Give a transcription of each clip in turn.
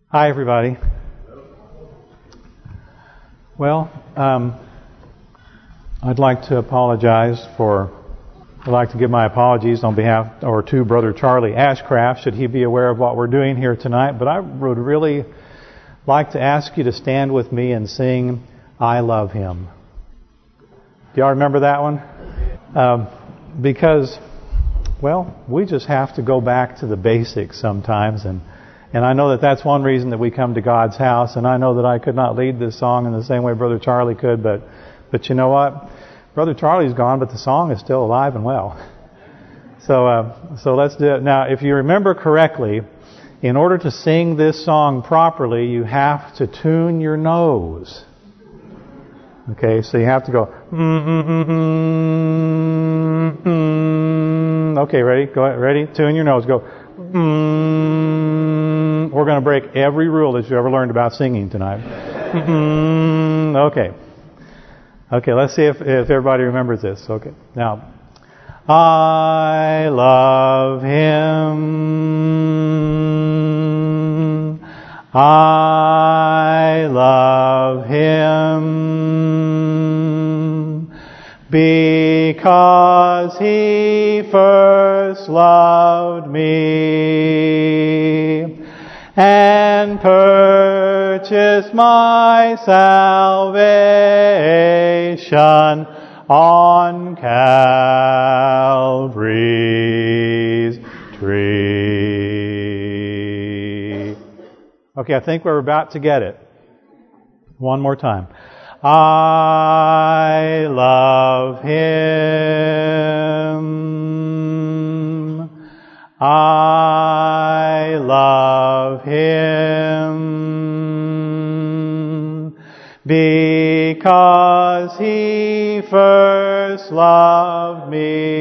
Hi, everybody. Well, I'd like to give my apologies on behalf or to Brother Charlie Ashcraft, should he be aware of what we're doing here tonight. But I would really like to ask you to stand with me and sing "I Love Him." Do y'all remember that one? Because, well, we just have to go back to the basics sometimes, and I know that that's one reason that we come to God's house. And I know that I could not lead this song in the same way Brother Charlie could, but you know what? Brother Charlie's gone, but the song is still alive and well. So let's do it. Now, if you remember correctly, in order to sing this song properly, you have to tune your nose. Okay, so you have to go. Okay, ready? Go ahead. Ready? Tune your nose. Go. We're going to break every rule that you ever learned about singing tonight. Okay. Okay, let's see if everybody remembers this. Okay. Now, I love Him. I love Him. Because He first loved me and purchased my salvation on Calvary's tree. Okay, I think we're about to get it. One more time. I love Him. I love Him. Because He first loved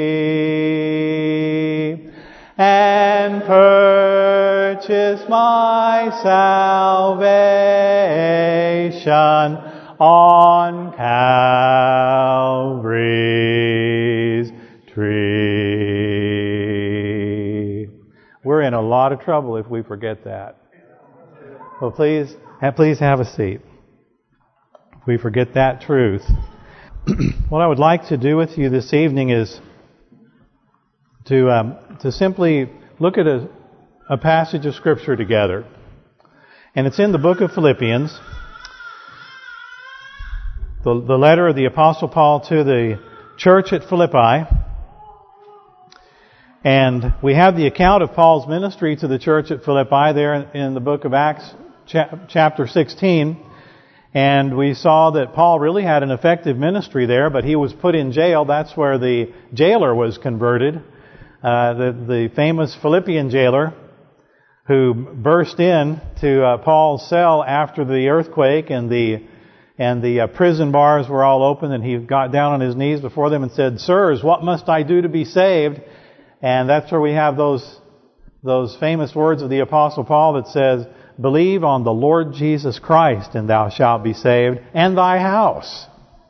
me and purchased my salvation on Calvary's tree. We're in a lot of trouble if we forget that. Well, please have a seat. If we forget that truth. What I would like to do with you this evening is to simply look at a passage of Scripture together. And it's in the book of Philippians. The letter of the Apostle Paul to the church at Philippi. And we have the account of Paul's ministry to the church at Philippi there in the book of Acts, chapter 16. And we saw that Paul really had an effective ministry there, but he was put in jail. That's where the jailer was converted. The famous Philippian jailer who burst in to Paul's cell after the earthquake, and the prison bars were all open, and he got down on his knees before them and said, "Sirs, what must I do to be saved?" And that's where we have those famous words of the Apostle Paul that says, "Believe on the Lord Jesus Christ, and thou shalt be saved, and thy house."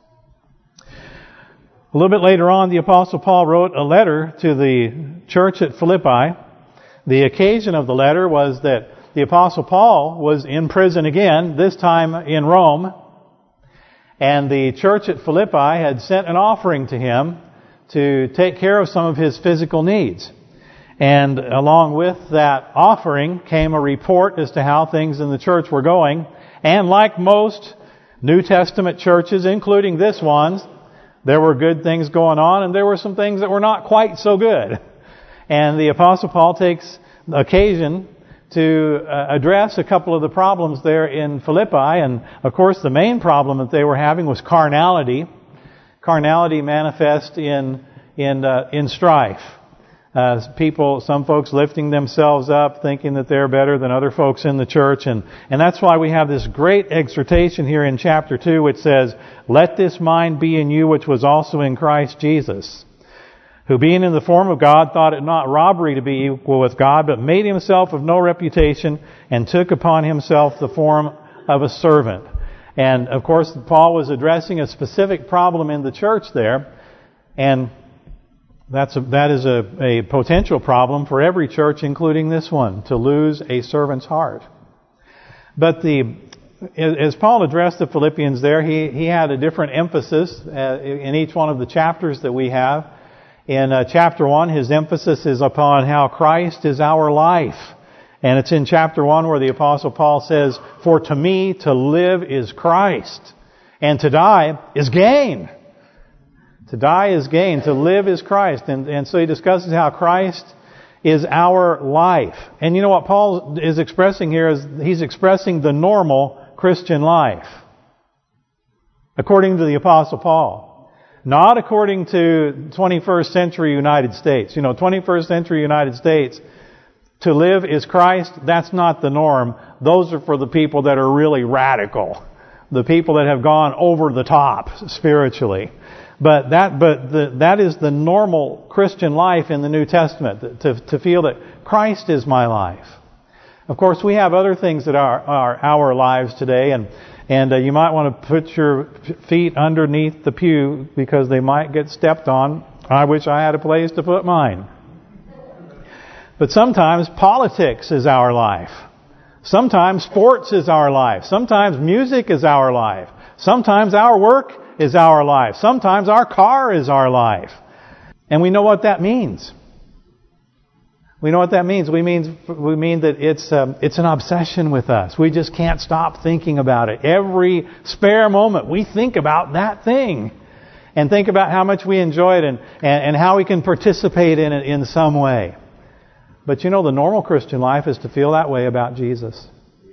A little bit later on, the Apostle Paul wrote a letter to the church at Philippi. The occasion of the letter was that the Apostle Paul was in prison again, this time in Rome. And the church at Philippi had sent an offering to him to take care of some of his physical needs. And along with that offering came a report as to how things in the church were going. And like most New Testament churches, including this one, there were good things going on, and there were some things that were not quite so good. And the Apostle Paul takes occasion to address a couple of the problems there in Philippi. And, of course, the main problem that they were having was carnality. Carnality manifest in strife. Some folks lifting themselves up, thinking that they're better than other folks in the church. And that's why we have this great exhortation here in chapter 2, which says, "Let this mind be in you, which was also in Christ Jesus, who being in the form of God thought it not robbery to be equal with God, but made himself of no reputation, and took upon himself the form of a servant." And, of course, Paul was addressing a specific problem in the church there, and that is a potential problem for every church, including this one, to lose a servant's heart. But as Paul addressed the Philippians there, he had a different emphasis in each one of the chapters that we have. In chapter 1, his emphasis is upon how Christ is our life. And it's in chapter 1 where the Apostle Paul says, "For to me to live is Christ, and to die is gain." To die is gain. To live is Christ. And so he discusses how Christ is our life. And you know what Paul is expressing here is he's expressing the normal Christian life. According to the Apostle Paul. Not according to 21st century United States. 21st century United States, to live is Christ, that's not the norm. Those are for the people that are really radical. The people that have gone over the top spiritually. But that is the normal Christian life in the New Testament, to feel that Christ is my life. Of course, we have other things that are our lives today, and you might want to put your feet underneath the pew because they might get stepped on. I wish I had a place to put mine. But sometimes politics is our life. Sometimes sports is our life. Sometimes music is our life. Sometimes our work is our life. Sometimes our car is our life. And we know what that means. We know what that means. We mean that it's an obsession with us. We just can't stop thinking about it. Every spare moment we think about that thing. And think about how much we enjoy it and how we can participate in it in some way. But the normal Christian life is to feel that way about Jesus.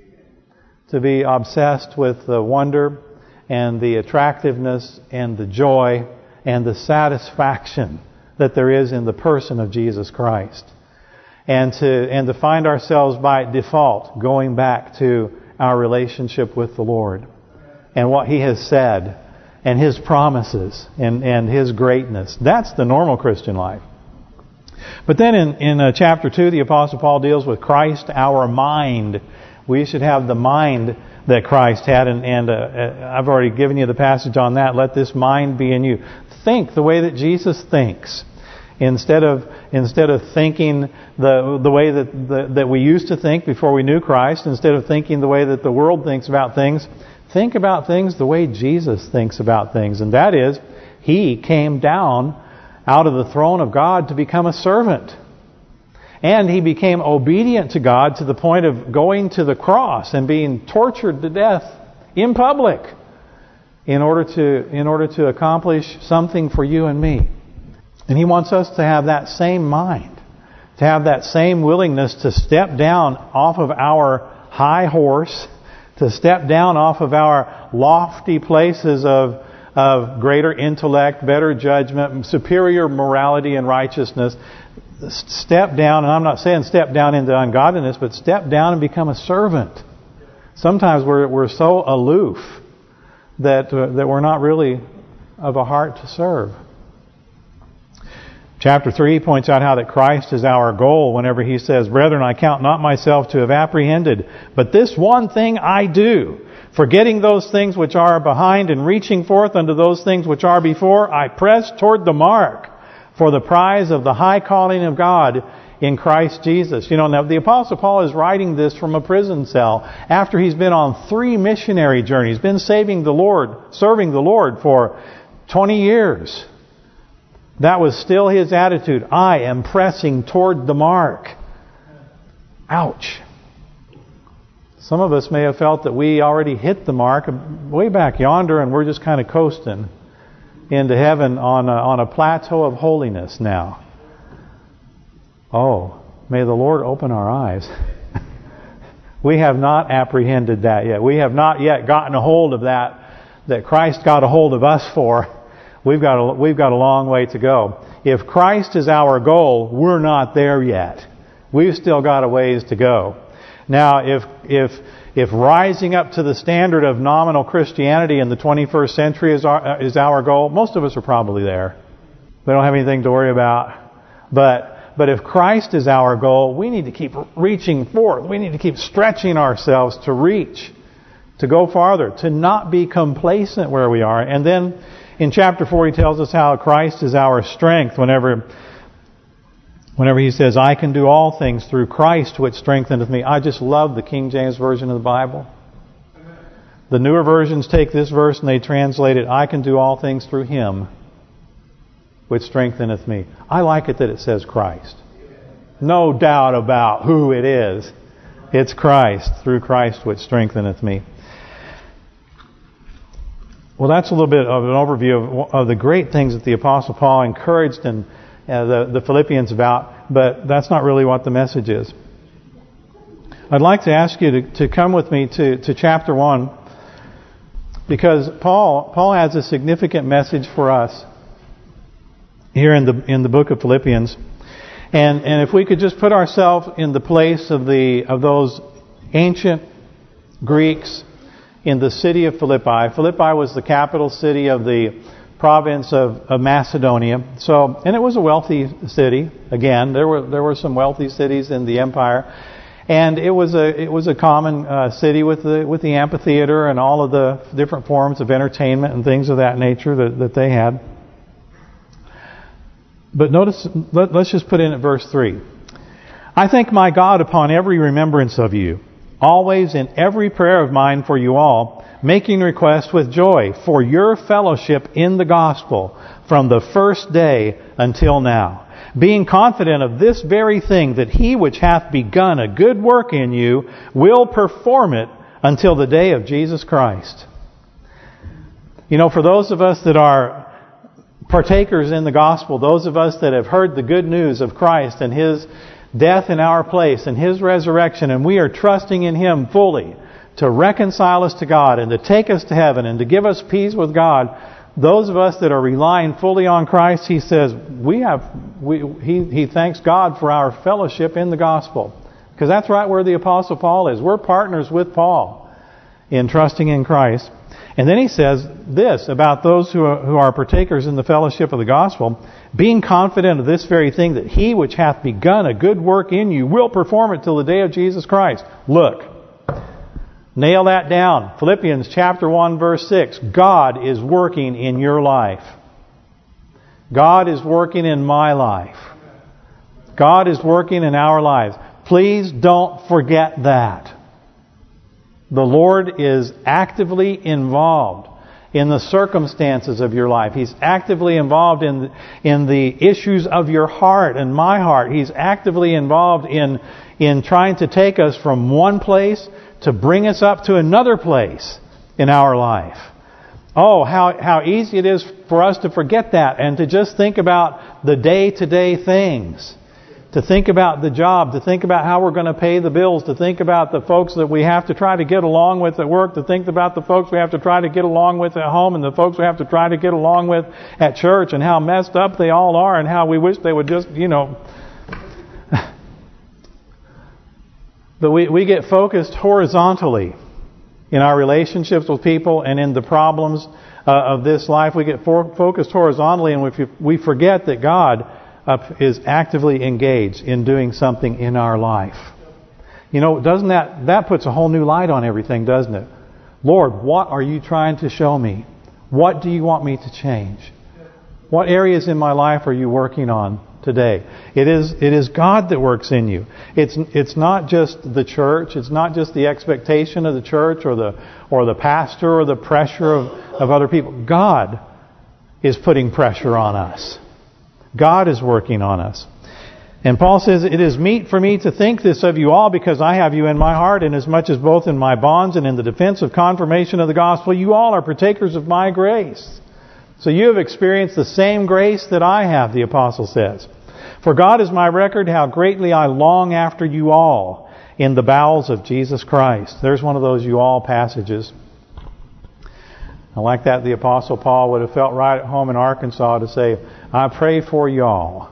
To be obsessed with the wonder and the attractiveness and the joy and the satisfaction that there is in the person of Jesus Christ. And to find ourselves by default going back to our relationship with the Lord and what He has said and His promises and His greatness. That's the normal Christian life. But then in chapter 2, the Apostle Paul deals with Christ, our mind. We should have the mind that Christ had, and I've already given you the passage on that. Let this mind be in you. Think the way that Jesus thinks, instead of thinking the way that we used to think before we knew Christ. Instead of thinking the way that the world thinks about things, think about things the way Jesus thinks about things, and that is, He came down out of the throne of God to become a servant. And He became obedient to God to the point of going to the cross and being tortured to death in public in order to accomplish something for you and me. And He wants us to have that same mind, to have that same willingness to step down off of our high horse, to step down off of our lofty places of greater intellect, better judgment, superior morality and righteousness. Step down, and I'm not saying step down into ungodliness, but step down and become a servant. Sometimes we're so aloof that we're not really of a heart to serve. Chapter 3 points out how that Christ is our goal whenever he says, "Brethren, I count not myself to have apprehended, but this one thing I do, forgetting those things which are behind and reaching forth unto those things which are before, I press toward the mark for the prize of the high calling of God in Christ Jesus." Now the Apostle Paul is writing this from a prison cell after he's been on 3 missionary journeys, been serving the Lord for 20 years. That was still his attitude. I am pressing toward the mark. Ouch. Some of us may have felt that we already hit the mark way back yonder and we're just kind of coasting into heaven on a plateau of holiness now. Oh, may the Lord open our eyes. We have not apprehended that yet. We have not yet gotten a hold of that Christ got a hold of us for. We've got a long way to go. If Christ is our goal, we're not there yet. We've still got a ways to go. Now, if rising up to the standard of nominal Christianity in the 21st century is our goal, most of us are probably there. We don't have anything to worry about. But if Christ is our goal, we need to keep reaching forth. We need to keep stretching ourselves to reach, to go farther, to not be complacent where we are. And then in chapter 4 he tells us how Christ is our strength whenever Whenever he says, I can do all things through Christ which strengtheneth me. I just love the King James Version of the Bible. The newer versions take this verse and they translate it, I can do all things through Him which strengtheneth me. I like it that it says Christ. No doubt about who it is. It's Christ, through Christ which strengtheneth me. Well, that's a little bit of an overview of the great things that the Apostle Paul encouraged the Philippians about, but that's not really what the message is. I'd like to ask you to come with me to chapter 1, because Paul has a significant message for us here in the book of Philippians. And if we could just put ourselves in the place of those ancient Greeks in the city of Philippi. Philippi was the capital city of the province of Macedonia. So, and it was a wealthy city. Again, there were some wealthy cities in the empire, and it was a common city with the amphitheater and all of the different forms of entertainment and things of that nature that they had. But notice, let's just put in at verse 3. I thank my God upon every remembrance of you, always in every prayer of mine for you all, making request with joy for your fellowship in the gospel from the first day until now, being confident of this very thing, that He which hath begun a good work in you will perform it until the day of Jesus Christ. You know, for those of us that are partakers in the gospel, those of us that have heard the good news of Christ and His death in our place and His resurrection, and we are trusting in Him fully to reconcile us to God and to take us to heaven and to give us peace with God, those of us that are relying fully on Christ, He says, He thanks God for our fellowship in the gospel. Because that's right where the Apostle Paul is. We're partners with Paul in trusting in Christ. And then he says this about those who are partakers in the fellowship of the gospel, being confident of this very thing, that He which hath begun a good work in you will perform it till the day of Jesus Christ. Look, nail that down. Philippians chapter 1 verse 6. God is working in your life. God is working in my life. God is working in our lives. Please don't forget that. The Lord is actively involved in the circumstances of your life. He's actively involved in the issues of your heart and my heart. He's actively involved in trying to take us from one place to bring us up to another place in our life. Oh, how easy it is for us to forget that and to just think about the day-to-day things. To think about the job, to think about how we're going to pay the bills, to think about the folks that we have to try to get along with at work, to think about the folks we have to try to get along with at home, and the folks we have to try to get along with at church, and how messed up they all are, and how we wish they would just, But we get focused horizontally in our relationships with people and in the problems of this life. We get focused horizontally, and we forget that God is actively engaged in doing something in our life. You know, doesn't that puts a whole new light on everything, doesn't it? Lord, what are you trying to show me? What do you want me to change? What areas in my life are you working on today? It is God that works in you. It's not just the church. It's not just the expectation of the church or the pastor or the pressure of other people. God is putting pressure on us. God is working on us. And Paul says, it is meet for me to think this of you all, because I have you in my heart, inasmuch as both in my bonds and in the defense of confirmation of the gospel, you all are partakers of my grace. So you have experienced the same grace that I have, the apostle says. For God is my record, how greatly I long after you all in the bowels of Jesus Christ. There's one of those you all passages. I like that the Apostle Paul would have felt right at home in Arkansas to say, I pray for y'all.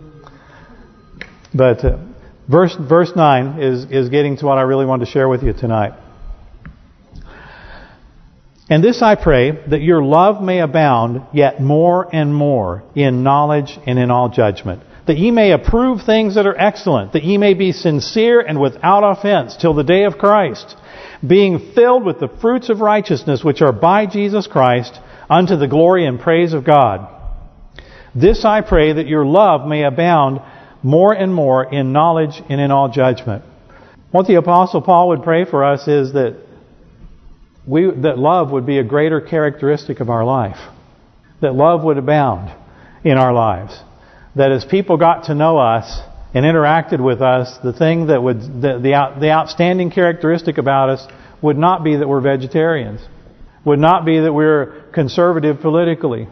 But verse 9 is getting to what I really wanted to share with you tonight. And this I pray, that your love may abound yet more and more in knowledge and in all judgment, that ye may approve things that are excellent, that ye may be sincere and without offense till the day of Christ, being filled with the fruits of righteousness which are by Jesus Christ, unto the glory and praise of God. This I pray, that your love may abound more and more in knowledge and in all judgment. What the Apostle Paul would pray for us is that love would be a greater characteristic of our life. That love would abound in our lives. That as people got to know us and interacted with us, the thing that would the outstanding characteristic about us would not be that we're vegetarians. Would not be that we're conservative politically.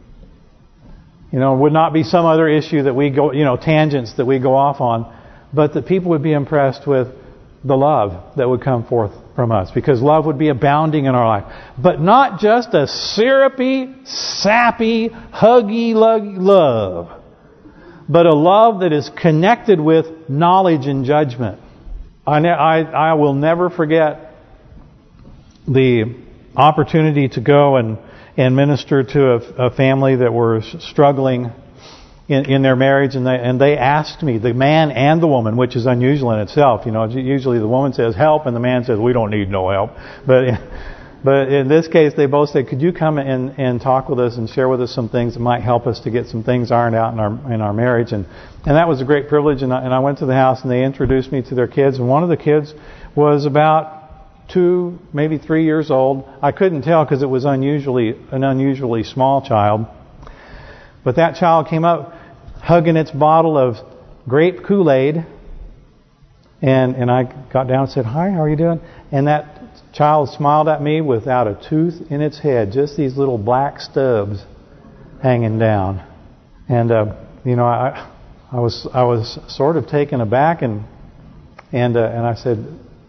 Would not be some other issue that we go, tangents that we go off on. But that people would be impressed with the love that would come forth from us. Because love would be abounding in our life. But not just a syrupy, sappy, huggy love. But a love that is connected with knowledge and judgment. I will never forget the opportunity to go and minister to a family that were struggling in their marriage, and they asked me, the man and the woman, which is unusual in itself. Usually the woman says help, and the man says we don't need no help. But in this case, they both said, could you come and talk with us and share with us some things that might help us to get some things ironed out in our marriage? And that was a great privilege. And I went to the house and they introduced me to their kids. And one of the kids was about 2, maybe 3 years old. I couldn't tell because it was an unusually small child. But that child came up hugging its bottle of grape Kool-Aid. And I got down and said, hi, how are you doing? And that child smiled at me without a tooth in its head. Just these little black stubs hanging down. And, I was sort of taken aback and I said,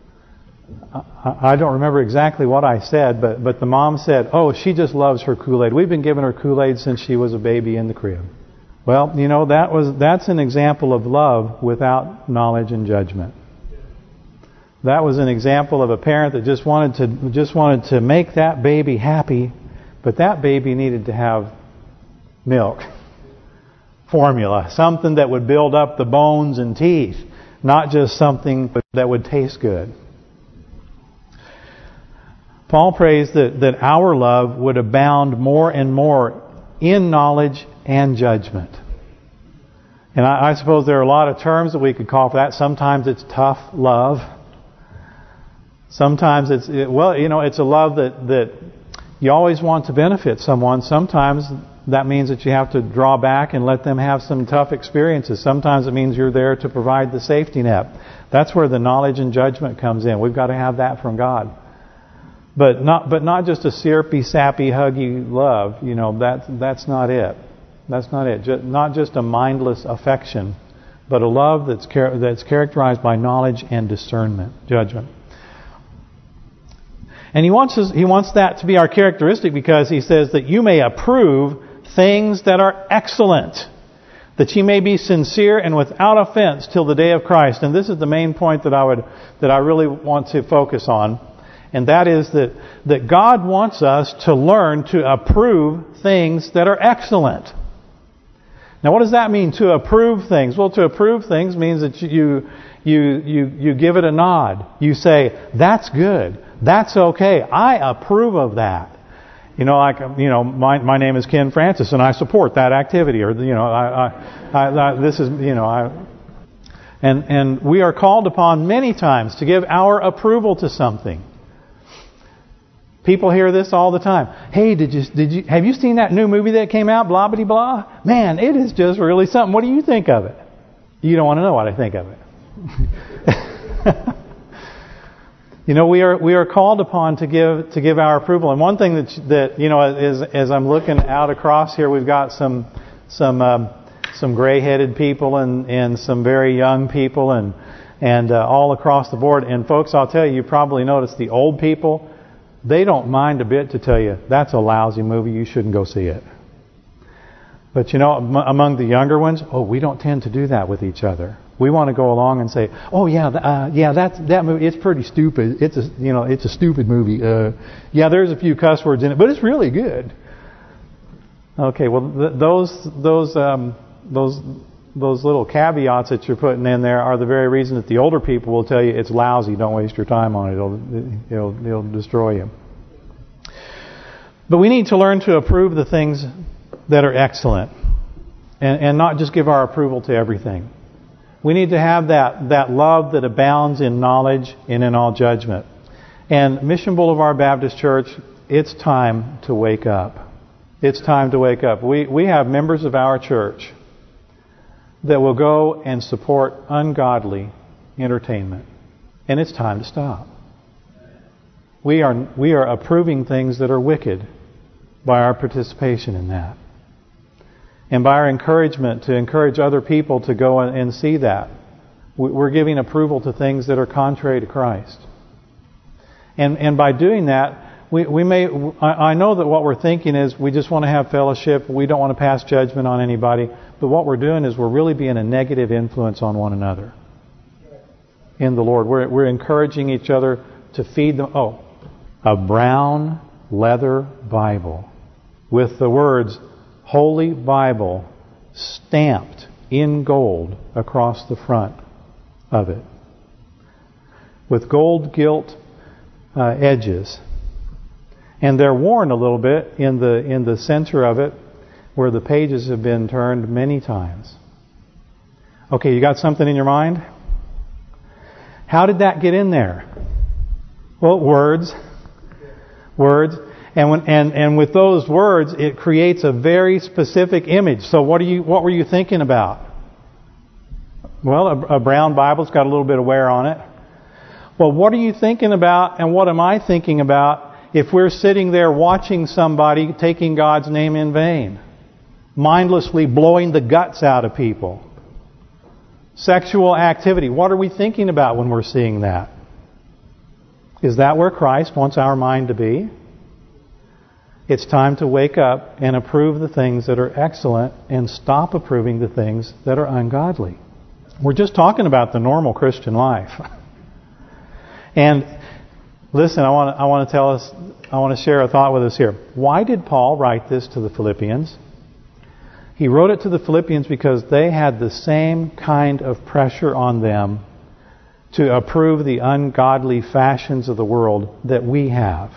I don't remember exactly what I said, but the mom said, oh, she just loves her Kool-Aid. We've been giving her Kool-Aid since she was a baby in the crib. Well, that's an example of love without knowledge and judgment. That was an example of a parent that just wanted to make that baby happy, but that baby needed to have milk, formula, something that would build up the bones and teeth, not just something that would taste good. Paul prays that our love would abound more and more in knowledge and judgment. And I suppose there are a lot of terms that we could call for that. Sometimes it's tough love. Sometimes it's a love that you always want to benefit someone. Sometimes that means that you have to draw back and let them have some tough experiences. Sometimes it means you're there to provide the safety net. That's where the knowledge and judgment comes in. We've got to have that from God. But not just a syrupy, sappy, huggy love. That's not it. That's not it. Not just a mindless affection, but a love that's characterized by knowledge and discernment, judgment. And he wants that to be our characteristic because he says that you may approve things that are excellent, that ye may be sincere and without offense till the day of Christ. And this is the main point that I really want to focus on. And that is that God wants us to learn to approve things that are excellent. Now, what does that mean, to approve things? Well, to approve things means that you give it a nod. You say, that's good. That's okay. I approve of that. My name is Ken Francis and I support that activity. Or, and we are called upon many times to give our approval to something. People hear this all the time. Hey, have you seen that new movie that came out? Blah, blah, blah. Man, it is just really something. What do you think of it? You don't want to know what I think of it. We are called upon to give our approval. And one thing that as I'm looking out across here, we've got some gray-headed people and some very young people and all across the board. And folks, I'll tell you probably noticed the old people. They don't mind a bit to tell you, that's a lousy movie, you shouldn't go see it. But among the younger ones, we don't tend to do that with each other. We want to go along and say, that movie, it's pretty stupid. It's a stupid movie. There's a few cuss words in it, but it's really good. Okay, well, those little caveats that you're putting in there are the very reason that the older people will tell you it's lousy. Don't waste your time on it. It'll destroy you. But we need to learn to approve the things that are excellent, and not just give our approval to everything. We need to have that love that abounds in knowledge and in all judgment. And Mission Boulevard Baptist Church, it's time to wake up. It's time to wake up. We have members of our church that will go and support ungodly entertainment. And it's time to stop. We are approving things that are wicked by our participation in that. And by our encouragement to encourage other people to go and see that. We're giving approval to things that are contrary to Christ. And by doing that, I know that what we're thinking is we just want to have fellowship. We don't want to pass judgment on anybody. But what we're doing is we're really being a negative influence on one another in the Lord. We're encouraging each other to feed them. Oh, a brown leather Bible with the words Holy Bible stamped in gold across the front of it, with gold gilt edges. And they're worn a little bit in the center of it, where the pages have been turned many times. Okay, you got something in your mind? How did that get in there? Well, words. And with those words, it creates a very specific image. So what were you thinking about? Well, a brown Bible's got a little bit of wear on it. Well, what are you thinking about, and what am I thinking about if we're sitting there watching somebody taking God's name in vain? Mindlessly blowing the guts out of people. Sexual activity. What are we thinking about when we're seeing that? Is that where Christ wants our mind to be? It's time to wake up and approve the things that are excellent and stop approving the things that are ungodly. We're just talking about the normal Christian life. And listen, I want to share a thought with us here. Why did Paul write this to the Philippians? He wrote it to the Philippians because they had the same kind of pressure on them to approve the ungodly fashions of the world that we have.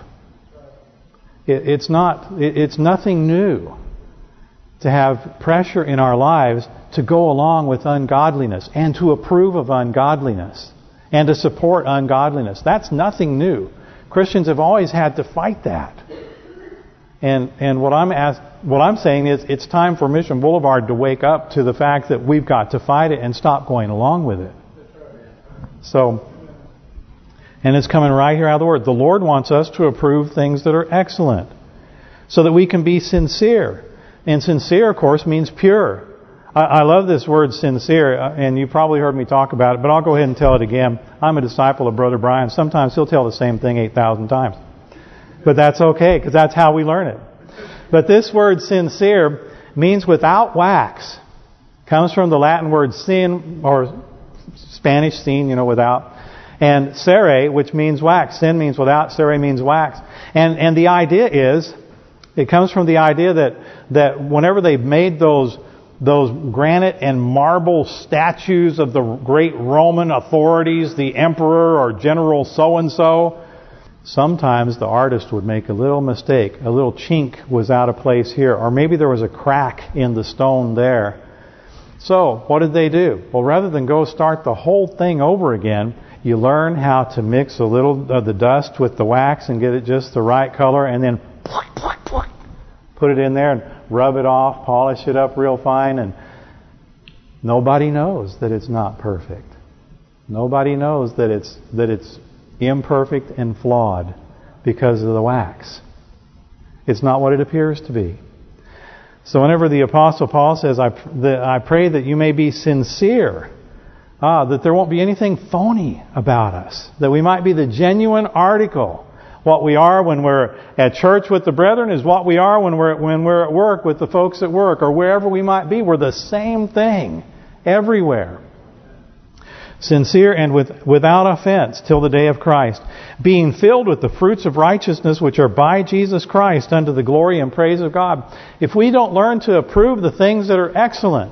It's nothing new to have pressure in our lives to go along with ungodliness and to approve of ungodliness and to support ungodliness. That's nothing new. Christians have always had to fight that. And what I'm saying is it's time for Mission Boulevard to wake up to the fact that we've got to fight it and stop going along with it. So, and it's coming right here out of the Word. The Lord wants us to approve things that are excellent so that we can be sincere. And sincere, of course, means pure. I love this word sincere, and you probably heard me talk about it, but I'll go ahead and tell it again. I'm a disciple of Brother Brian. Sometimes he'll tell the same thing 8,000 times. But that's okay, because that's how we learn it. But this word sincere means without wax. Comes from the Latin word sin, or Spanish sin, without. And cere, which means wax. Sin means without, cere means wax. And the idea is, it comes from the idea that whenever they've made those granite and marble statues of the great Roman authorities, the emperor or general so-and-so, sometimes the artist would make a little mistake. A little chink was out of place here. Or maybe there was a crack in the stone there. So, what did they do? Well, rather than go start the whole thing over again, you learn how to mix a little of the dust with the wax and get it just the right color, and then put it in there and rub it off, polish it up real fine, and nobody knows that it's not perfect. Nobody knows that it's imperfect and flawed because of the wax. It's not what it appears to be. So whenever the Apostle Paul says, I pray that you may be sincere, that there won't be anything phony about us, that we might be the genuine article. What we are when we're at church with the brethren is what we are when we're at work with the folks at work, or wherever we might be. We're the same thing everywhere. Sincere and without offense till the day of Christ, being filled with the fruits of righteousness which are by Jesus Christ unto the glory and praise of God. If we don't learn to approve the things that are excellent,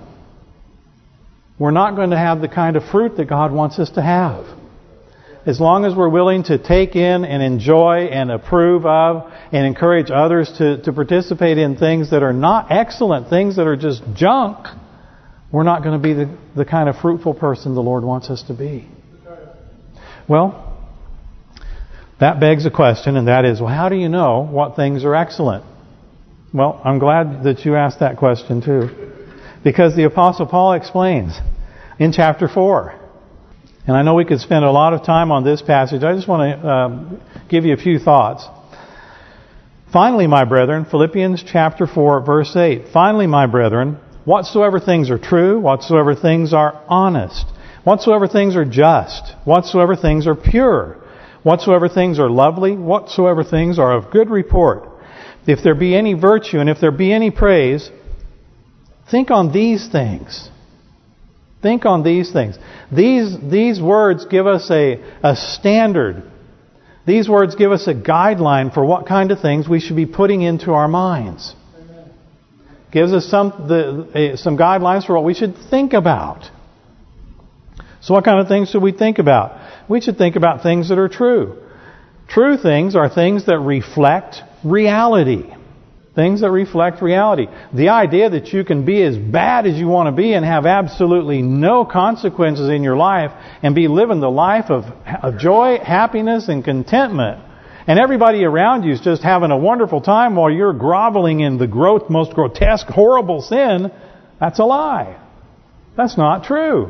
we're not going to have the kind of fruit that God wants us to have. As long as we're willing to take in and enjoy and approve of and encourage others to participate in things that are not excellent, things that are just junk, we're not going to be the kind of fruitful person the Lord wants us to be. Well, that begs a question, and that is, well, how do you know what things are excellent? Well, I'm glad that you asked that question too. Because the Apostle Paul explains in chapter 4. And I know we could spend a lot of time on this passage. I just want to give you a few thoughts. Finally, my brethren, Philippians chapter 4, verse 8. Finally, my brethren, whatsoever things are true, whatsoever things are honest, whatsoever things are just, whatsoever things are pure, whatsoever things are lovely, whatsoever things are of good report, if there be any virtue and if there be any praise, think on these things. Think on these things. These words give us a standard. These words give us a guideline for what kind of things we should be putting into our minds. Amen. Gives us some guidelines for what we should think about. So what kind of things should we think about? We should think about things that are true. True things are things that reflect reality. Things that reflect reality. The idea that you can be as bad as you want to be and have absolutely no consequences in your life and be living the life of joy, happiness, and contentment. And everybody around you is just having a wonderful time while you're groveling in the most grotesque, horrible sin. That's a lie. That's not true.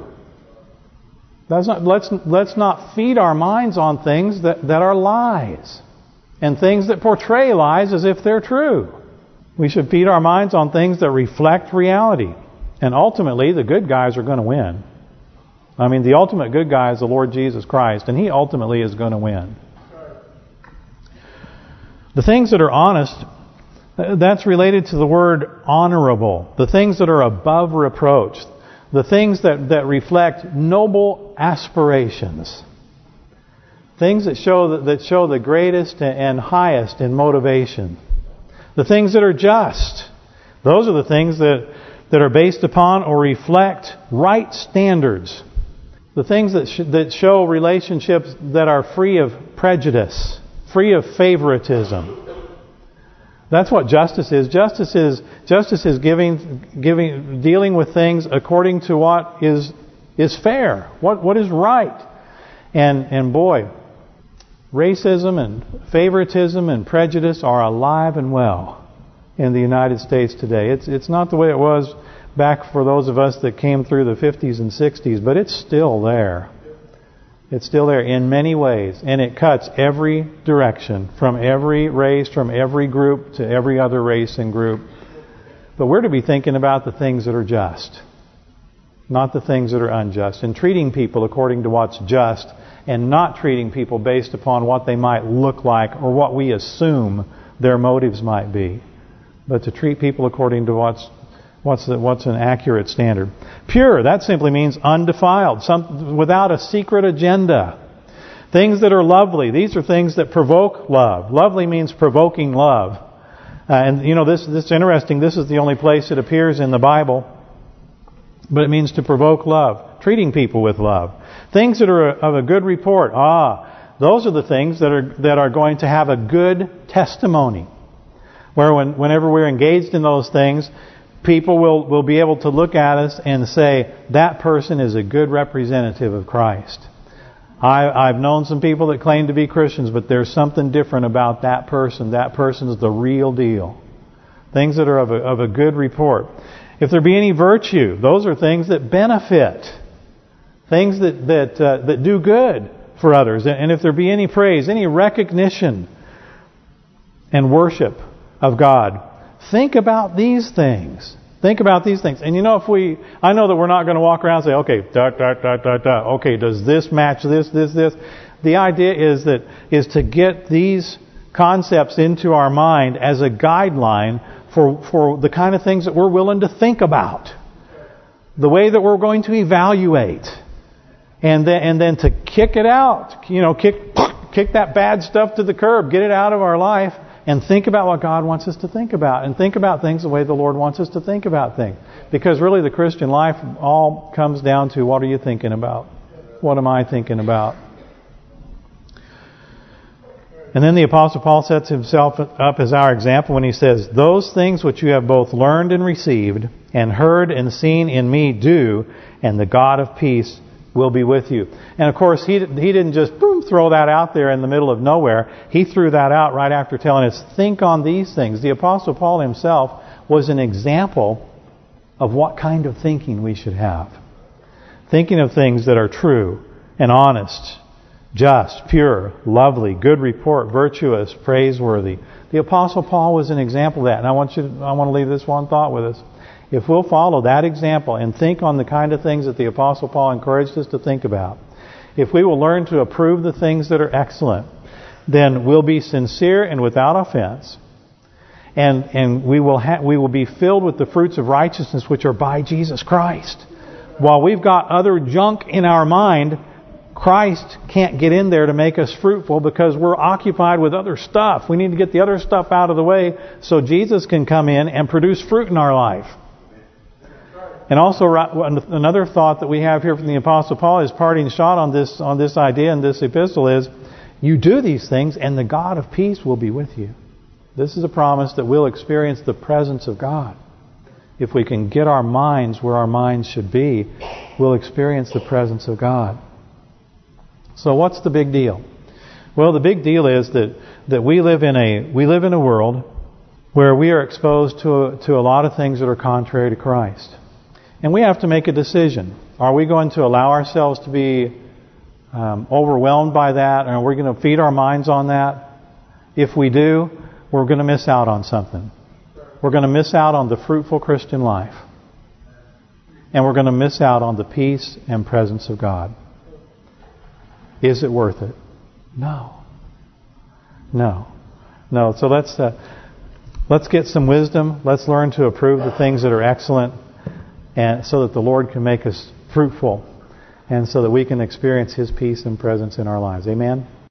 Let's not feed our minds on things that are lies. And things that portray lies as if they're true. We should feed our minds on things that reflect reality. And ultimately, the good guys are going to win. I mean, the ultimate good guy is the Lord Jesus Christ, and He ultimately is going to win. The things that are honest, that's related to the word honorable. The things that are above reproach. The things that reflect noble aspirations. Things that show the greatest and highest in motivation. The things that are just. Those are the things that are based upon or reflect right standards. The things that show relationships that are free of prejudice, free of favoritism. That's what justice is. Justice is dealing with things according to what is fair, what is right. And boy, racism and favoritism and prejudice are alive and well in the United States today. It's not the way it was back for those of us that came through the 50s and 60s, but it's still there. It's still there in many ways, and it cuts every direction, from every race, from every group to every other race and group. But we're to be thinking about the things that are just, not the things that are unjust, and treating people according to what's just, and not treating people based upon what they might look like or what we assume their motives might be, but to treat people according to what's an accurate standard. Pure, that simply means undefiled, without a secret agenda. Things that are lovely, these are things that provoke love. Lovely means provoking love. And you know, this is interesting. This is the only place it appears in the Bible. But it means to provoke love, treating people with love. Things that are of a good report. Those are the things that are going to have a good testimony. Where whenever we're engaged in those things, people will be able to look at us and say, that person is a good representative of Christ. I've known some people that claim to be Christians, but there's something different about that person. That person is the real deal. Things that are of a good report. If there be any virtue, those are things that benefit. Things that do good for others. And if there be any praise, any recognition and worship of God, think about these things. Think about these things. And you know, I know that we're not going to walk around and say, okay, okay, does this match this? The idea is to get these concepts into our mind as a guideline for the kind of things that we're willing to think about. The way that we're going to evaluate. And then to kick it out. You know, kick that bad stuff to the curb. Get it out of our life. And think about what God wants us to think about. And think about things the way the Lord wants us to think about things. Because really the Christian life all comes down to, what are you thinking about? What am I thinking about? And then the Apostle Paul sets himself up as our example when he says, "Those things which you have both learned and received, and heard and seen in me do, and the God of peace will be with you." And of course, he didn't just boom throw that out there in the middle of nowhere. He threw that out right after telling us, think on these things. The Apostle Paul himself was an example of what kind of thinking we should have. Thinking of things that are true and honest, just, pure, lovely, good report, virtuous, praiseworthy. The Apostle Paul was an example of that. And I want to leave this one thought with us. If we'll follow that example and think on the kind of things that the Apostle Paul encouraged us to think about, if we will learn to approve the things that are excellent, then we'll be sincere and without offense. And we will be filled with the fruits of righteousness which are by Jesus Christ. While we've got other junk in our mind, Christ can't get in there to make us fruitful because we're occupied with other stuff. We need to get the other stuff out of the way so Jesus can come in and produce fruit in our life. And also another thought that we have here from the Apostle Paul, his parting shot on this idea in this epistle is, you do these things and the God of peace will be with you. This is a promise that we'll experience the presence of God. If we can get our minds where our minds should be, we'll experience the presence of God. So what's the big deal? Well, the big deal is that we live in a world where we are exposed to a lot of things that are contrary to Christ. And we have to make a decision. Are we going to allow ourselves to be overwhelmed by that? And are we going to feed our minds on that? If we do, we're going to miss out on something. We're going to miss out on the fruitful Christian life. And we're going to miss out on the peace and presence of God. Is it worth it? No. So let's get some wisdom. Let's learn to approve the things that are excellent, and so that the Lord can make us fruitful, and so that we can experience His peace and presence in our lives. Amen?